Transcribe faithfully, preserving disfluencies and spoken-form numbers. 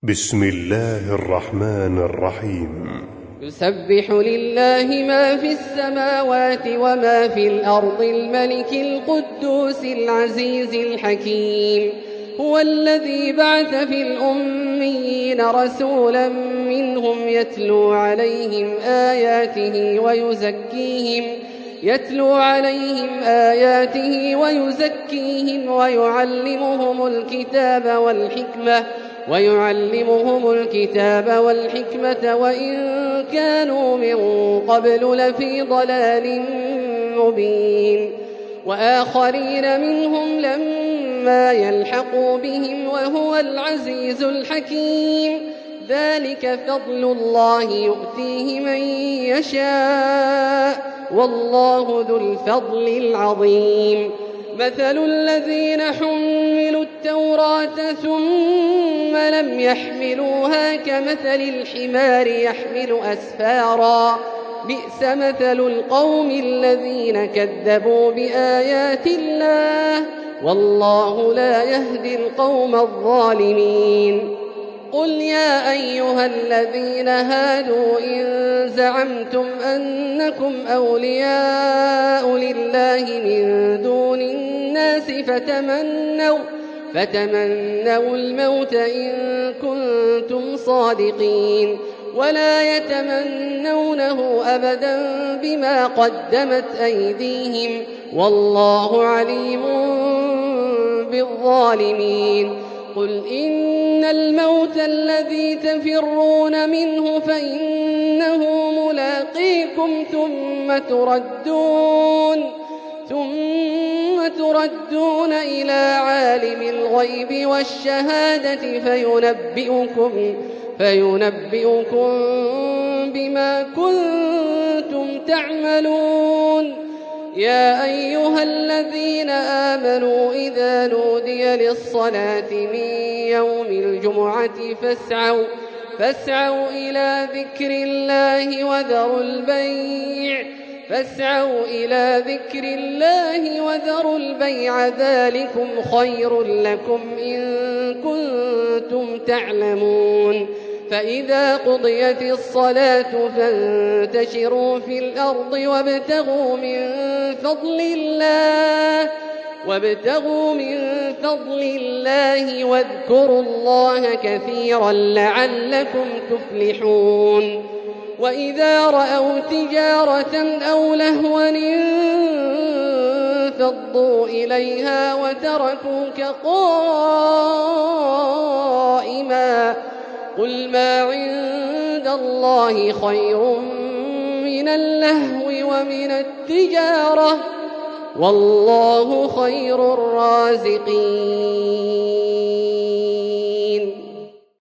بسم الله الرحمن الرحيم. يسبح لله ما في السماوات وما في الأرض الملك القدوس العزيز الحكيم. هو الذي بعث في الأميين رسولا منهم يتلو عليهم آياته ويزكيهم يتلو عليهم آياته ويزكيهم ويعلمهم الكتاب والحكمة ويعلمهم الكتاب والحكمة وإن كانوا من قبل لفي ضلال مبين. وآخرين منهم لما يلحقوا بهم وهو العزيز الحكيم. ذلك فضل الله يؤتيه من يشاء والله ذو الفضل العظيم. مثل الذين حملوا التوراة ثم لم يحملوها كمثل الحمار يحمل أسفارا بئس مثل القوم الذين كذبوا بآيات الله والله لا يهدي القوم الظالمين. قل يا أيها الذين هادوا إن زعمتم أنكم أولياء لله من دون الناس فتمنوا, فتمنوا الموت إن كنتم صادقين ولا يتمنونه أبدا بما قدمت أيديهم والله عليم بالظالمين. قل إن الموت الذي تفرون منه فإنه ملاقيكم ثم تردون ثم تردون إلى عالم الغيب والشهادة فينبئكم فينبئكم بما كنتم تعملون. يا أيها الذين آمنوا إذا نودي للصلاة من يوم الجمعة فاسعوا, فاسعوا إلى ذكر الله وذروا البيع فاسعوا إلى ذكر الله وذروا البيع ذلكم خير لكم إن كنتم تعلمون. فإذا قضيت الصلاة فانتشروا في الأرض وابتغوا من فضل الله وابتغوا من فضل الله واذكروا الله كثيرا لعلكم تفلحون. وإذا رأوا تجارة أو لهوا انفضوا إليها وتركوك قائما قل ما عند الله خير من اللهو ومن التجارة والله خير الرازقين.